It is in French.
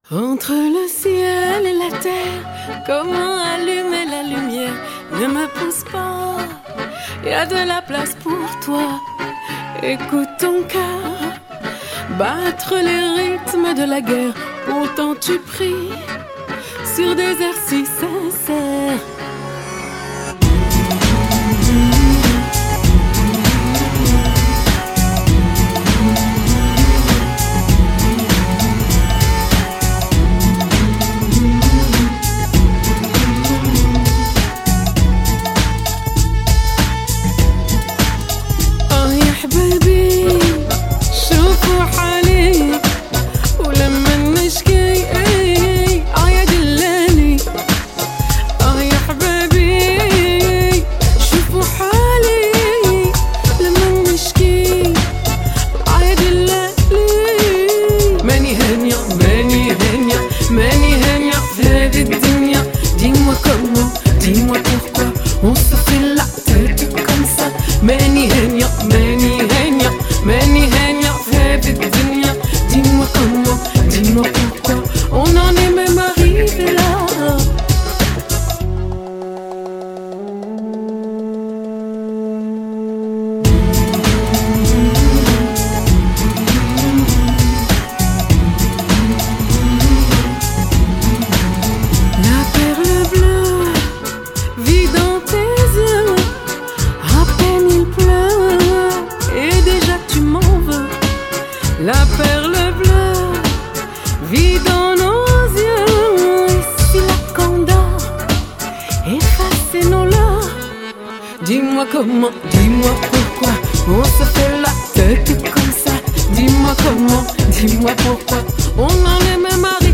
Entre le ciel et la terre, comment allumer la lumière? Ne me pousse pas, y a de la place pour toi. Écoute ton cœur battre les rythmes de la guerre. Pourtant tu pries sur des airs si sincères. Dis-moi comment, dis-moi pourquoi on se fait la tête comme ça. Many henya, dunya. Dis-moi comment, dis-moi pourquoi on en est même arrivé là. La perle bleue vit dans nos yeux. Et si la candeur effaçait nos larmes? Dis-moi comment, dis-moi pourquoi on se fait la tête comme ça. Dis-moi comment, dis-moi pourquoi on en est même arrivé.